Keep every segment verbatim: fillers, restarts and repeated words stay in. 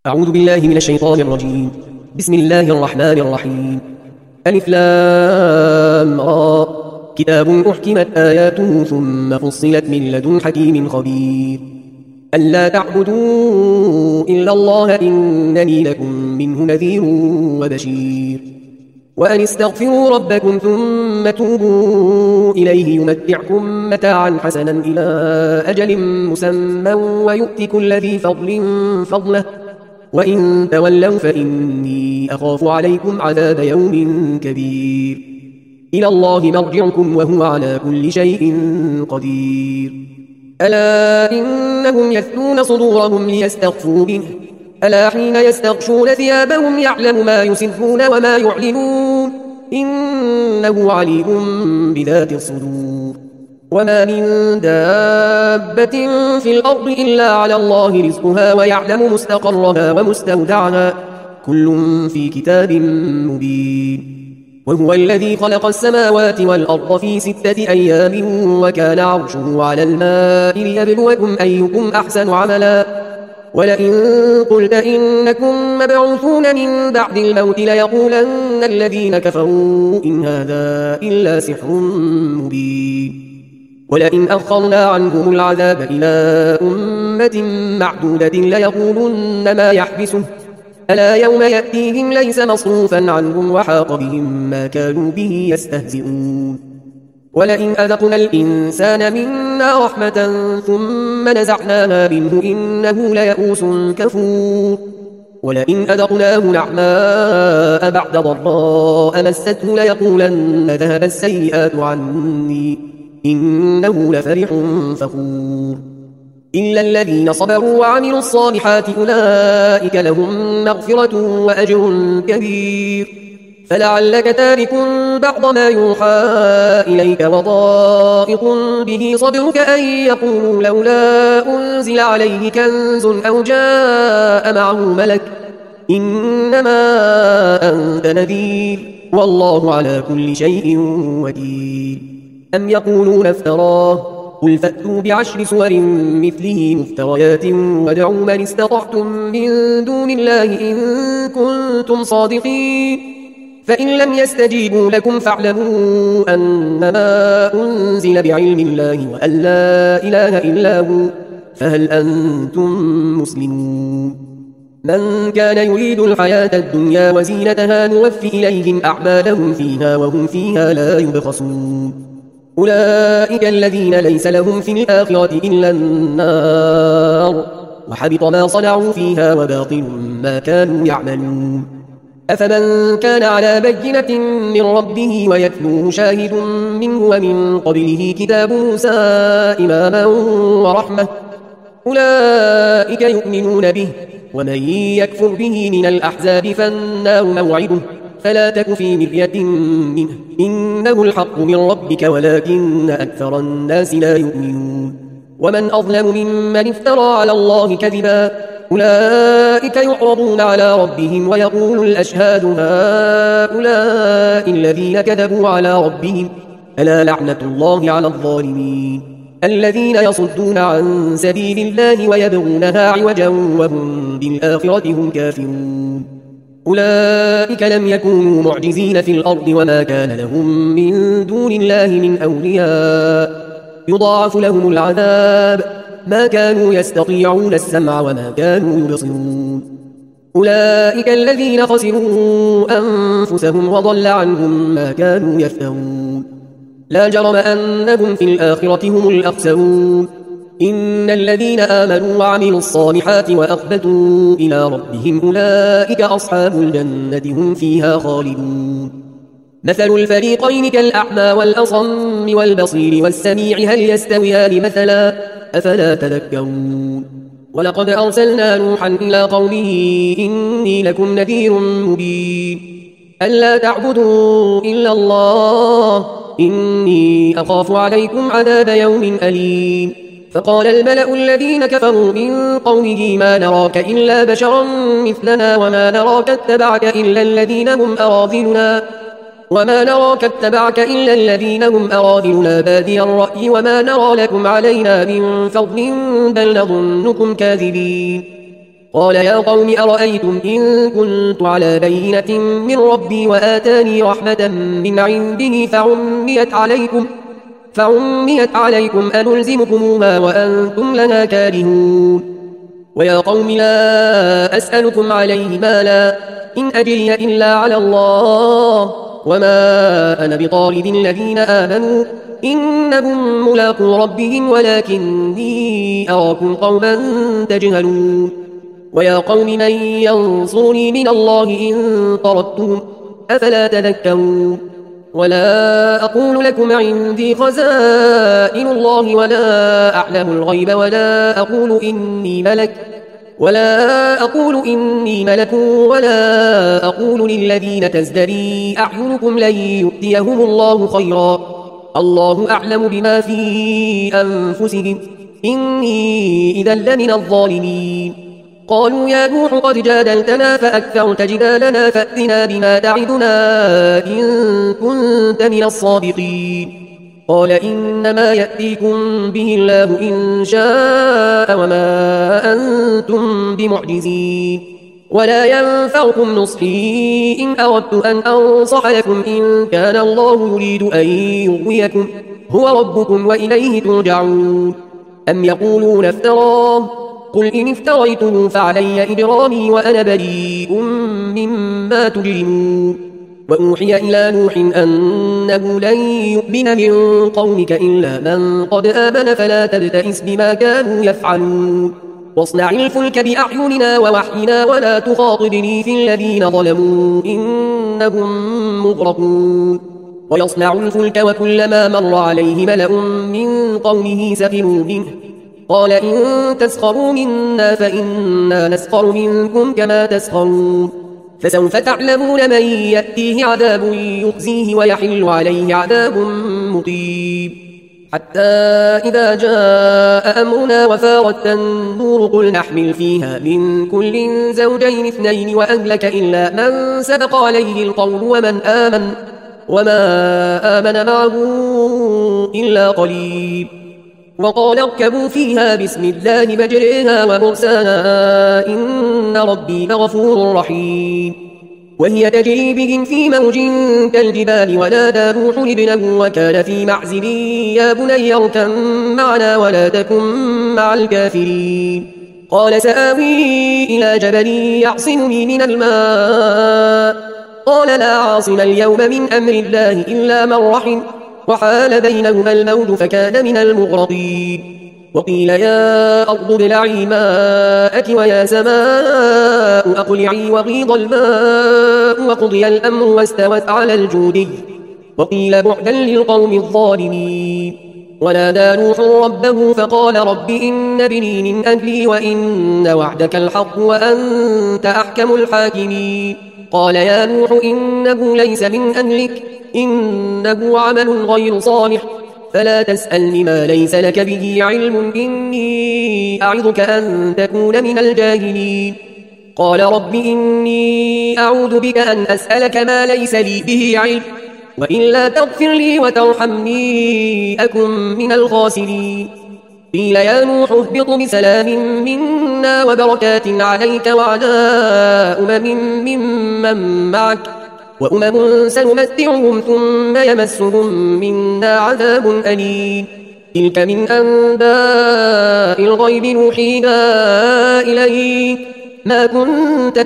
أعوذ بالله من الشيطان الرجيم. بسم الله الرحمن الرحيم. ألف لام را. كتاب أحكمت آياته ثم فصلت من لدن حكيم خبير. ألا تعبدوا إلا الله إنني لكم منه نذير وبشير. وأن استغفروا ربكم ثم توبوا إليه يمتعكم متاعا حسنا إلى أجل مسمى ويؤت كل ذي فضل فضله وإن تولوا فإني أخاف عليكم عذاب يوم كبير. إلى الله مرجعكم وهو على كل شيء قدير. ألا إنهم يثنون صدورهم ليستخفوا منه ألا حين يستغشون ثيابهم يعلم ما يسرون وما يعلنون إنه عليم بذات الصدور. وما من دابة في الأرض إلا على الله رزقها ويعلم مستقرها ومستودعها كل في كتاب مبين. وهو الذي خلق السماوات والأرض في ستة أيام وكان عرشه على الماء ليبلوكم أيكم أحسن عملا. ولئن قلت إنكم مبعوثون من بعد الموت ليقولن الذين كفروا إن هذا إلا سحر مبين. ولئن أخرنا عنهم العذاب إلى أمة معدودة ليقولن ما يحبسه ألا يوم يأتيهم ليس مصروفا عنهم وحاق بهم ما كانوا به يستهزئون. ولئن أذقنا الإنسان منا رحمة ثم نزعناها منه إنه ليئوس كفور. ولئن أذقناه نعماء بعد ضراء مسته ليقولن ذهب السيئات عني إنه لفرح فخور. إلا الذين صبروا وعملوا الصالحات أولئك لهم مغفرة وأجر كبير. فلعلك تارك بعض ما يوحى إليك وضائق به صدرك أن يقولوا لولا أنزل عليه كنز أو جاء معه ملك إنما أنت نذير والله على كل شيء وكيل. أم يقولون افتراه قل فأتوا بعشر سور مثله مفتريات وادعوا من استطعتم من دون الله إن كنتم صادقين. فإن لم يستجيبوا لكم فاعلموا أنما أنزل بعلم الله وأن لا إله إلا هو فهل أنتم مسلمون. من كان يريد الحياة الدنيا وزينتها نوفي إليهم أعمالهم فيها وهم فيها لا يبخسون. أولئك الذين ليس لهم في الآخرة إلا النار وحبط ما صنعوا فيها وباطل ما كانوا يعملون. أفمن كان على بينة من ربه ويتلوه شاهد منه ومن قبله كتاب موسى إماما ورحمة أولئك يؤمنون به ومن يكفر به من الأحزاب فالنار موعده فلا تك في مرية منه إنه الحق من ربك ولكن أكثر الناس لا يؤمنون. ومن أظلم ممن افترى على الله كذبا أولئك يعرضون على ربهم ويقول الأشهاد هؤلاء الذين كذبوا على ربهم ألا لعنة الله على الظالمين الذين يصدون عن سبيل الله ويبغونها عوجا وهم بالآخرة هم كافرون. أولئك لم يكونوا معجزين في الأرض وما كان لهم من دون الله من أولياء يضاعف لهم العذاب ما كانوا يستطيعون السمع وما كانوا يبصرون. أولئك الذين خسروا أنفسهم وضل عنهم ما كانوا يفترون. لا جرم أنهم في الآخرة هم الأخسرون. إن الذين آمنوا وعملوا الصالحات وأخبتوا إلى ربهم أولئك أصحاب الجنة هم فيها خالدون. مثل الفريقين كالأعمى والأصم والبصير والسميع هل يستويان مثلا أفلا تذكرون. ولقد أرسلنا نوحا إلى قومه إني لكم نذير مبين ألا تعبدوا إلا الله إني أخاف عليكم عذاب يوم أليم. فقال الملأ الذين كفروا من قومه ما نراك إلا بشرا مثلنا وما نراك اتبعك إلا الذين هم أراذلنا وما نراك اتبعك إلا الذين هم أراذلنا بادي الرأي وما نرى لكم علينا من فضل بل نظنكم كاذبين. قال يا قوم أرأيتم إن كنت على بينة من ربي وآتاني رحمة من عنده فعميت عليكم فعميت عليكم أنلزمكموها وأنتم لها كارهون ويا قوم لا أسألكم عليه مالا إن أجري إلا على الله وما أنا بطارد الذين آمنوا إنهم ملاقو ربهم ولكني أراكم قوما تجهلون ويا قوم من ينصرني من الله إن طردتهم أفلا تذكرون ولا أقول لكم عندي خزائن الله ولا أعلم الغيب ولا أقول إني ملك ولا أقول إني ملك ولا أقول للذين تزدري أعينكم لن يؤتيهم الله خيرا الله أعلم بما في أنفسهم إني إذا لمن الظالمين قالوا يا نوح قد جادلتنا فأكثرت جدالنا فأتنا بما تعدنا إن كنت من الصادقين قال إنما يأتيكم به الله إن شاء وما أنتم بمعجزين ولا ينفعكم نصحي إن أردت أن أنصح لكم إن كان الله يريد أن يغويكم هو ربكم وإليه ترجعون أم يقولون افتراه قل إن افتريته فعلي إجرامي وأنا بريء مما تجرمون وأوحي إلى نوح أنه لن يؤمن من قومك إلا من قد آمن فلا تبتئس بما كانوا يفعلون واصنع الفلك بأعيننا ووحينا ولا تخاطبني في الذين ظلموا إنهم مغرقون ويصنع الفلك وكلما مر عليه ملأ من قومه سخروا منه قال إن تسخروا منا فإنا نسخر منكم كما تسخرون فسوف تعلمون من يأتيه عذاب يخزيه ويحل عليه عذاب مقيم حتى إذا جاء أمرنا وفارت النور قل نحمل فيها من كل زوجين اثنين وأهلك إلا من سبق عليه القول ومن آمن وما آمن معه إلا قليل وقال اركبوا فيها بسم الله مجريها ومرساها إن ربي لغفور رحيم وهي تجري بهم في موج كالجبال ونادى نوح ابنه وكان في معزل يا بني اركب معنا ولا تكن مع الكافرين قال سآوي إلى جبل يعصمني من الماء قال لا عاصم اليوم من أمر الله إلا من رحم وحال بينهما الموج فكان من المغرقين وقيل يا أرض ابلعي ماءك ويا سماء أقلعي وغيض الماء وقضي الأمر واستوت على الجودي وقيل بعدا للقوم الظالمين ونادى نوح ربه فقال رب إن ابني من أهلي وإن وعدك الحق وأنت أحكم الحاكمين قال يا نوح إنه ليس من أهلك إنه عمل غير صالح فلا تسألني ما ليس لك به علم إني أعظك أن تكون من الجاهلين قال رب إني أعوذ بك أن أسألك ما ليس لي به علم وإلا تغفر لي وترحمني أكن من الخاسرين قيل يا نوح اهبط بسلام منا وبركات عليك وعلى أمم ممن معك وأمم سنمتعهم ثم يمسهم منا عذاب أليم تلك من أنباء الغيب نوحيها إليك ما كنت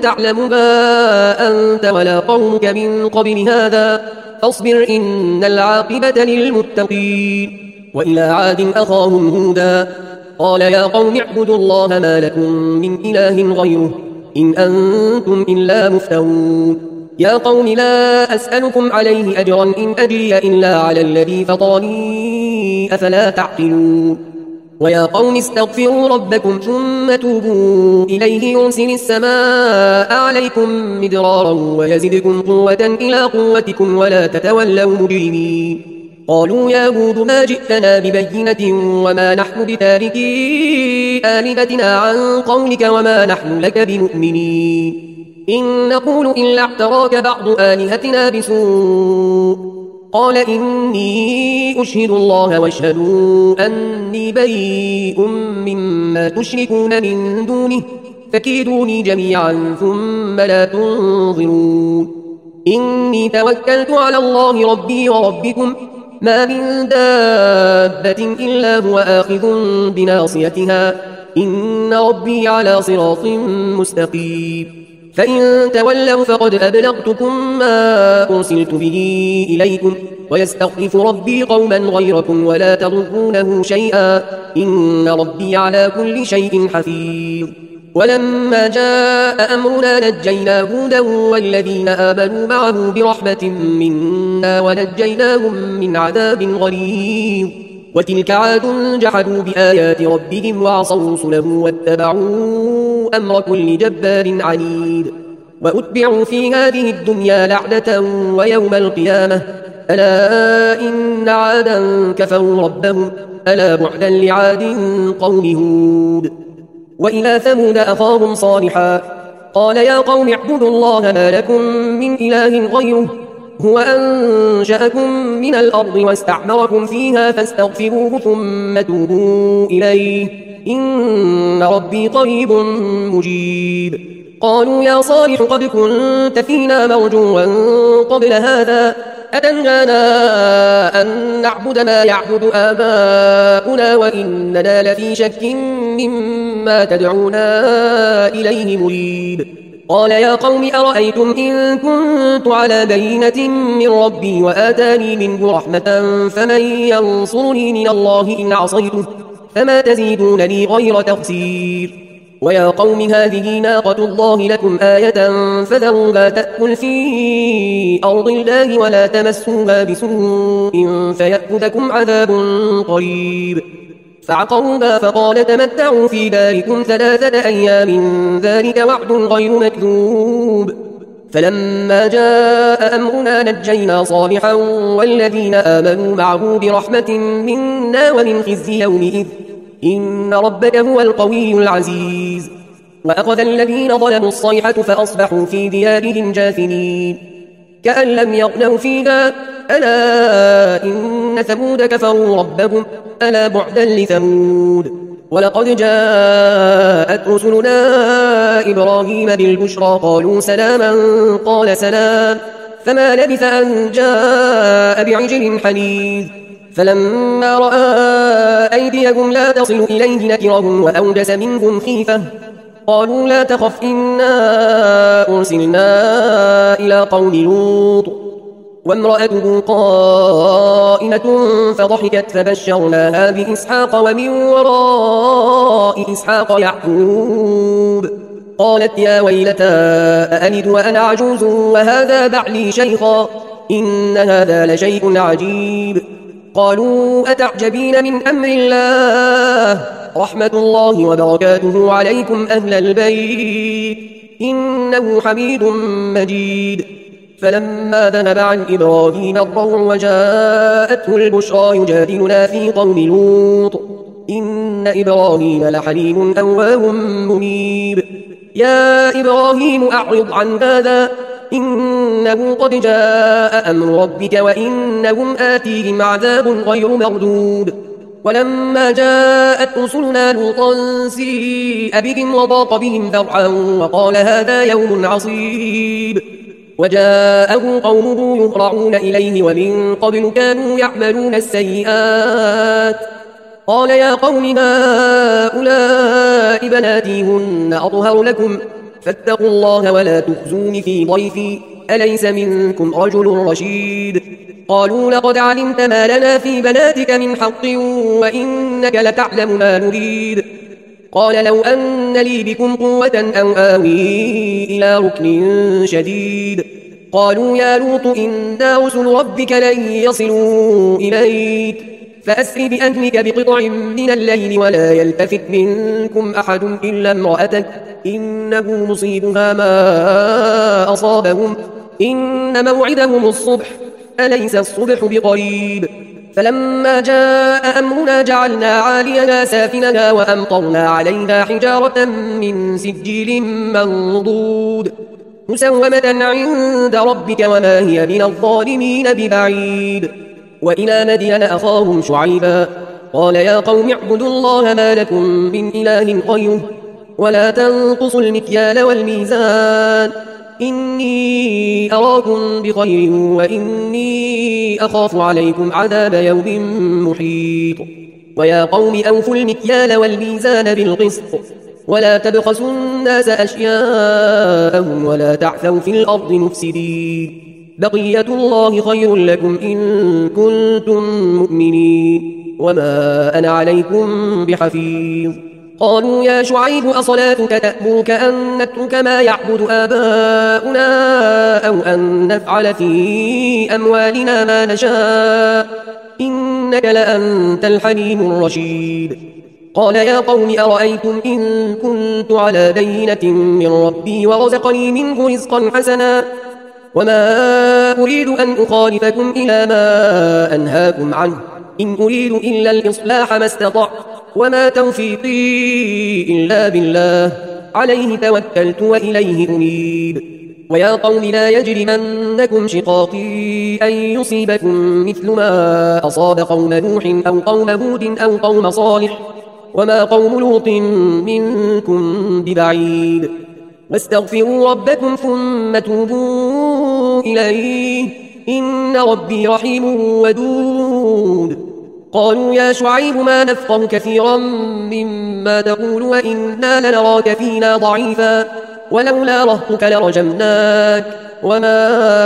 تعلمها أنت ولا قومك من قبل هذا فاصبر إن العاقبة للمتقين وإلى عاد أخاهم هودا قال يا قوم اعبدوا الله ما لكم من إله غيره إن أنتم إلا مفترون يا قوم لا أسألكم عليه أجرا إن أجري إلا على الذي فطرني أفلا تعقلون ويا قوم استغفروا ربكم ثم توبوا إليه يرسل السماء عليكم مدرارا ويزدكم قوة إلى قوتكم ولا تتولوا مجرمين قالوا يا هود ما جئتنا ببينة وما نحن بتاركي آلهتنا عن قولك وما نحن لك بمؤمنين إن نقول إلا اعتراك بعض آلهتنا بسوء قال إني أشهد الله واشهدوا أني بريء مما تشركون من دونه فكيدوني جميعا ثم لا تنظرون إني توكلت على الله ربي وربكم ما من دابة إلا هو آخذ بناصيتها إن ربي على صراط مستقيم فإن تولوا فقد أبلغتكم ما أرسلت به إليكم ويستخلف ربي قوما غيركم ولا تضرونه شيئا إن ربي على كل شيء حفيظ ولما جاء أمرنا نجينا هودا والذين آمنوا معه برحمة منا ونجيناهم من عذاب غليظ وتلك عاد جحدوا بآيات ربهم وعصوا رسله واتبعوا أمر كل جبار عنيد وأتبعوا في هذه الدنيا لعنة ويوم القيامة ألا إن عادا كفروا ربهم ألا بعدا لعاد قوم هود وإلى ثمود أخاهم صالحا قال يا قوم اعبدوا الله ما لكم من إله غيره هو أنشأكم من الأرض واستعمركم فيها فاستغفروه ثم توبوا إليه إن ربي قريب مجيب قالوا يا صالح قد كنت فينا مرجوا قبل هذا أتنهانا أن نعبد ما يعبد آباؤنا وإننا لفي شك مما تدعونا إليه مريب قال يا قوم أرأيتم إن كنت على بينة من ربي وآتاني منه رحمة فمن ينصرني من الله إن عصيته فما تزيدونني غير تخسير ويا قوم هذه ناقة الله لكم آية فذروها تأكل في أرض الله ولا تمسوها بسوء فيأخذكم عذاب قريب فعقروها فقال تمتعوا في داركم ثلاثة أيام ذلك وعد غير مكذوب فلما جاء أمرنا نجينا صالحا والذين آمنوا معه برحمة منا ومن خزي يومئذ إن ربك هو القوي العزيز وأخذ الذين ظلموا الصيحة فأصبحوا في ديارهم جاثمين كأن لم يغنوا فيها ألا إن ثمود كفروا ربهم ألا بعدا لثمود ولقد جاءت رسلنا إبراهيم بالبشرى قالوا سلاما قال سلام فما لبث أن جاء بعجل حنيذ فلما رأى أيديهم لا تصل إليه نكرهم وأوجس منهم خيفة قالوا لا تخف إنا أرسلنا إلى قوم لوط وامرأته قائمة فضحكت فبشرناها بإسحاق ومن وراء إسحاق يعقوب قالت يا ويلتى أألد وأنا عجوز وهذا بعلي شيخا إن هذا لشيء عجيب قالوا أتعجبين من أمر الله رحمة الله وبركاته عليكم أهل البيت إنه حميد مجيد فلما ذهب عن إبراهيم الروع وجاءته البشرى يجادلنا في قوم لوط إن إبراهيم لحليم أواه منيب يا إبراهيم أعرض عن هذا إنه قد جاء أمر ربك وإنهم آتيهم عذاب غير مردود ولما جاءت رسلنا لوطا سيء بهم وضاق بهم ذرعا وقال هذا يوم عصيب وجاءه قومه يهرعون إليه ومن قبل كانوا يعملون السيئات قال يا قوم هؤلاء بناتي هن أطهر لكم فاتقوا الله ولا تخزون في ضيفي أليس منكم رجل رشيد قالوا لقد علمت ما لنا في بناتك من حق وإنك لتعلم ما نريد قال لو أن لي بكم قوة أو آوي إلى ركن شديد قالوا يا لوط إنا رسل ربك لن يصلوا إليك فأسر بأهلك بقطع من الليل ولا يلتفت منكم أحد إلا امرأتك إنه مصيبها ما أصابهم إن موعدهم الصبح أليس الصبح بقريب فلما جاء أمرنا جعلنا عاليها سافلها وأمطرنا عليها حجارة من سجيل منضود مسومة عند ربك وما هي من الظالمين ببعيد وإلى مدين أخاهم شعيبا قال يا قوم اعبدوا الله ما لكم من إله غيره ولا تنقصوا المكيال والميزان إني أراكم بخير وإني أخاف عليكم عذاب يوم محيط ويا قوم أوفوا المكيال والميزان بالقسط ولا تبخسوا الناس أشياءهم ولا تعثوا في الأرض مفسدين بقية الله خير لكم إن كنتم مؤمنين وما أنا عليكم بحفيظ قالوا يا شعيب أصلاتك تأمرك أن نترك ما يعبد آباؤنا أو أن نفعل في أموالنا ما نشاء إنك لأنت الحليم الرشيد قال يا قوم أرأيتم إن كنت على بينة من ربي ورزقني منه رزقا حسنا وما أريد أن أخالفكم إلى ما أنهاكم عنه إن أريد إلا الإصلاح ما استطعت وما توفيقي إلا بالله عليه توكلت وإليه أنيب ويا قوم لا يجرمنكم شقاقي أن يصيبكم مثل ما أصاب قوم نوح أو قوم هود أو قوم صالح وما قوم لوط منكم ببعيد واستغفروا ربكم ثم توبوا إليه إن ربي رحيم ودود قالوا يا شعيب ما نفقه كثيرا مما تقول وإنا لنراك فينا ضعيفا ولولا رهطك لرجمناك وما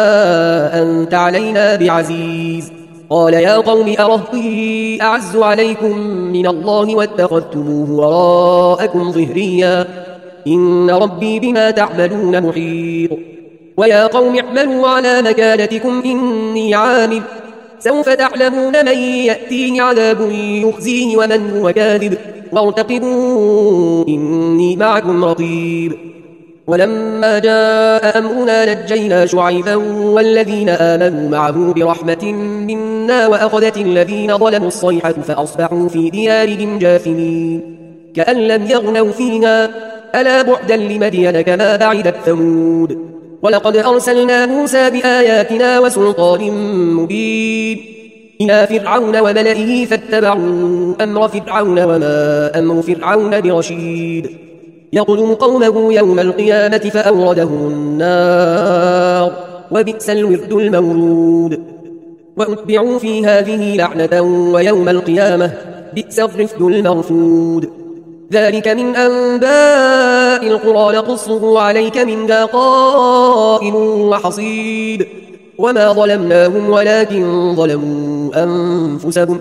أنت علينا بعزيز قال يا قوم أرهطي أعز عليكم من الله واتخذتموه وراءكم ظهريا إن ربي بما تعملون محيط ويا قوم اعملوا على مكانتكم إني عامل سوف تعلمون من يأتيه عذاب يخزيه ومن هو كاذب وارتقبوا إني معكم رقيب ولما جاء أمرنا نجينا شعيبا والذين آمنوا معه برحمة منا وأخذت الذين ظلموا الصيحة فأصبحوا في ديارهم جاثمين كأن لم يغنوا فيها ألا بعدا لمدين كما بعدت ثمود ولقد أرسلنا موسى بآياتنا وسلطان مبين إلى فرعون وملئه فاتبعوا أمر فرعون وما أمر فرعون برشيد يقدم قومه يوم القيامة فأوردهم النار وبئس الورد المورود وأتبعوا في هذه لعنة ويوم القيامة بئس الرفد المرفود ذلك من أنباء القرى نقصه عليك منها قائم وحصيد وما ظلمناهم ولكن ظلموا أنفسهم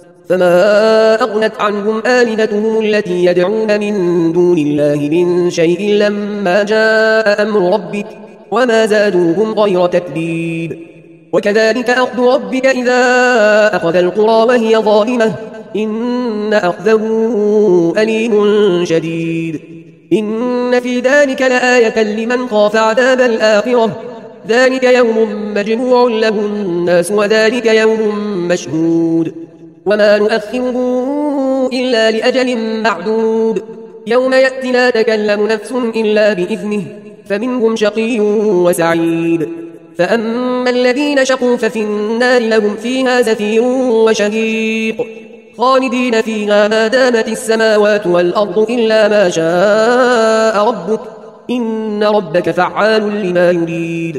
فما أغنت عنهم آلهتهم التي يدعون من دون الله من شيء لما جاء أمر ربك وما زادوهم غير تتبيب وكذلك أخذ ربك إذا أخذ القرى وهي ظالمة إن أخذه أليم شديد إن في ذلك لآية لمن خاف عذاب الآخرة ذلك يوم مجموع له الناس وذلك يوم مشهود وما نؤخره إلا لأجل معدود يوم يأتي لا تكلم نفس إلا بإذنه فمنهم شقي وسعيد فأما الذين شقوا ففي النار لهم فيها زفير وشهيق خالدين فيها ما دامت السماوات والأرض إلا ما شاء ربك إن ربك فعال لما يريد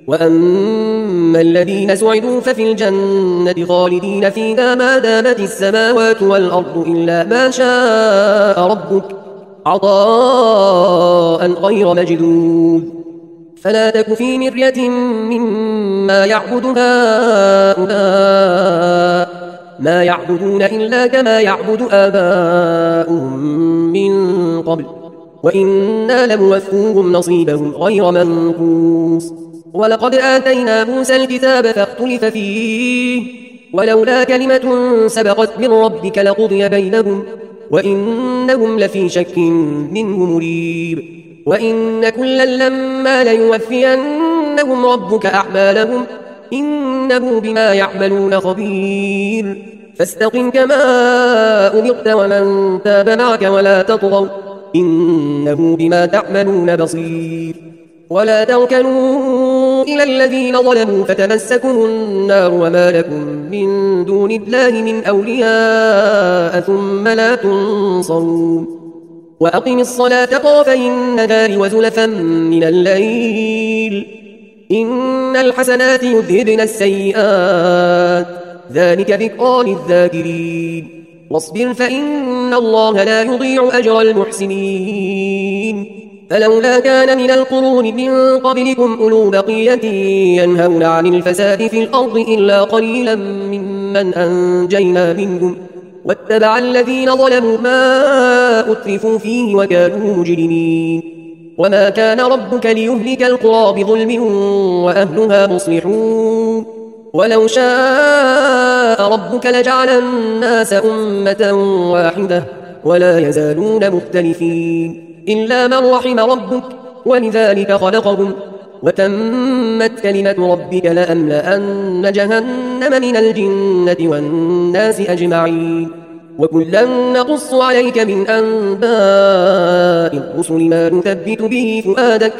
وأما الذين سعدوا ففي الجنة خالدين فيها ما دامت السماوات والأرض إلا ما شاء ربك عطاء غير مجدود فلا تك في مرية مما يعبد هؤلاء ما يعبدون إلا كما يعبد آباؤهم من قبل وإنا لموفوهم نصيبهم غير منقوص ولقد آتينا موسى الكتاب فاختلف فيه ولولا كلمة سبقت من ربك لقضي بينهم وإنهم لفي شك منه مريب وإن كلا لما ليوفينهم ربك أعمالهم إنه بما يعملون خبير فاستقم كما أمرت ومن تاب معك ولا تطغوا إنه بما تعملون بصير ولا تركنوا إلى الذين ظلموا فتمسكم النار وما لكم من دون الله من أولياء ثم لا تنصرون وأقم الصلاة طرفي النهار وزلفا من الليل إن الحسنات يذهبن السيئات ذلك ذكرى للذاكرين واصبر فإن الله لا يضيع أجر المحسنين فلولا كان من القرون من قبلكم أولو بقية ينهون عن الفساد في الأرض إلا قليلا ممن أنجينا منهم واتبع الذين ظلموا ما أترفوا فيه وكانوا مجرمين وما كان ربك ليهلك القرى بظلم وأهلها مصلحون ولو شاء ربك لجعل الناس أمة واحدة ولا يزالون مختلفين إلا من رحم ربك ولذلك خلقهم وتمت كلمة ربك لأملأن جهنم من الجنة والناس أجمعين وكلا نقص عليك من أنباء الرسل ما نثبت به فؤادك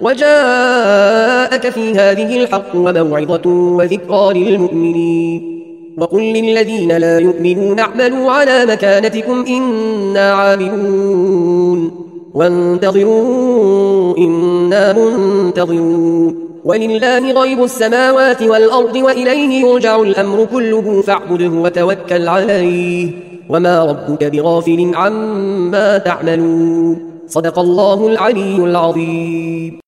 وجاءك في هذه الحق وموعظة وذكرى للمؤمنين وقل للذين لا يؤمنون اعملوا على مكانتكم إنا عاملون وانتظروا إنا منتظرون ولله غيب السماوات والأرض وإليه يرجع الأمر كله فاعبده وتوكل عليه وما ربك بغافل عما تعملون صدق الله العلي العظيم.